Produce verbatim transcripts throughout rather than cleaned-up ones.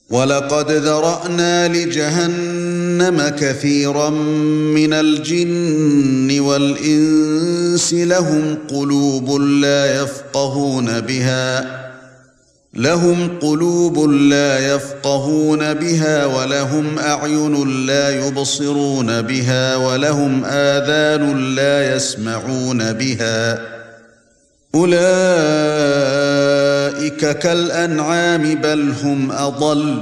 وَلَقَدْ ذَرَأْنَا لِجَهَنَّمَ كَثِيرًا مِنَ الْجِنِّ وَالْإِنسِ لَهُمْ قُلُوبٌ لَا يَفْقَهُونَ بِهَا لَهُمْ قُلُوبٌ لَا يَفْقَهُونَ بِهَا وَلَهُمْ أَعْيُنٌ لَا يُبْصِرُونَ بِهَا وَلَهُمْ آذَانٌ لا يَسْمَعُونَ بِهَا أُولَئِكَ كَالْأَنْعَامِ بَلْ هُمْ أَضَلُّ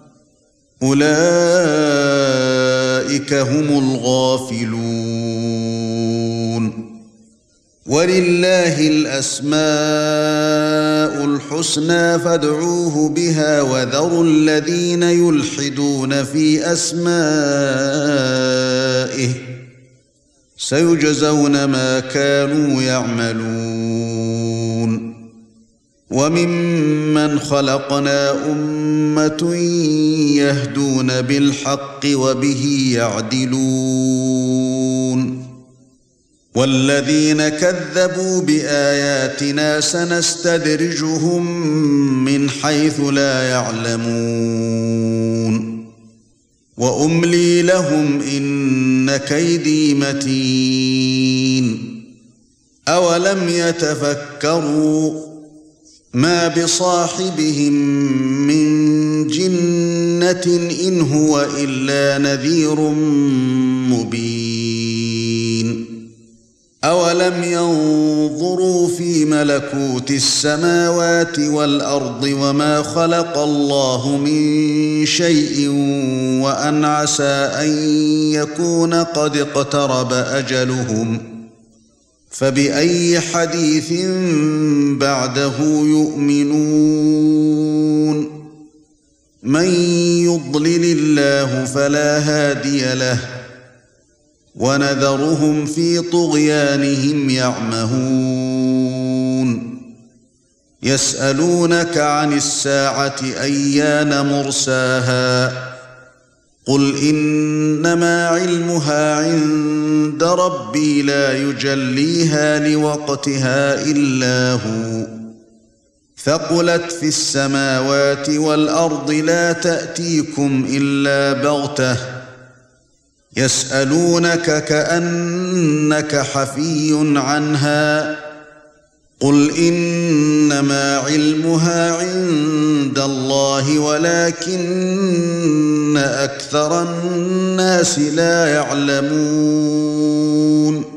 أُولَئِكَ هُمُ الْغَافِلُونَ وَلِلَّهِ الْأَسْمَاءُ الْحُسْنَى فَادْعُوهُ بِهَا وَذَرُوا الَّذِينَ يُلْحِدُونَ فِي أَسْمَائِهِ سَيُجْزَوْنَ مَا كَانُوا يَعْمَلُونَ وَمِمَّنْ خَلَقْنَا أُمَّةٌ يَهْدُونَ بِالْحَقِّ وَبِهِ يَعْدِلُونَ وَالَّذِينَ كَذَّبُوا بِآيَاتِنَا سَنَسْتَدْرِجُهُم مِّنْ حَيْثُ لَا يَعْلَمُونَ وَأُمْلِي لَهُمْ إِنَّ كَيْدِي مَتِينٌ أَوَلَمْ يَتَفَكَّرُوا مَا بِصَاحِبِهِم مِّن جِنَّةٍ إِنْ هُوَ إِلَّا نَذِيرٌ مُبِينٌ أَوَلَمْ يَنظُرُوا فِي مَلَكُوتِ السَّمَاوَاتِ وَالْأَرْضِ وَمَا خَلَقَ اللَّهُ مِن شَيْءٍ وَأَنْ عَسَىٰ أَن يَكُونَ قَدِ اقْتَرَبَ أَجَلُهُمْ فَبِأَيِّ حَدِيثٍ بَعْدَهُ يُؤْمِنُونَ مَن يُضْلِلِ اللَّهُ فَلَا هَادِيَ لَهُ وَنَذَرُهُمْ فِي طُغْيَانِهِمْ يَعْمَهُونَ يَسْأَلُونَكَ عَنِ السَّاعَةِ أَيَّانَ مُرْسَاهَا قُلْ إِنَّمَا عِلْمُهَا عِندَ رَبِّي لَا يُجَلِّيهَا لِوَقْتِهَا إِلَّا هُوَ ثَقُلَتْ فِي السَّمَاوَاتِ وَالْأَرْضِ لَا تَأْتِيكُمْ إِلَّا بَغْتَةً يَسْأَلُونَكَ كَأَنَّكَ حَفِيٌّ عَنْهَا قُلْ إِنَّمَا عِلْمُهَا عِندَ اللَّهِ وَلَكِنَّ أَكْثَرَ النَّاسِ لَا يَعْلَمُونَ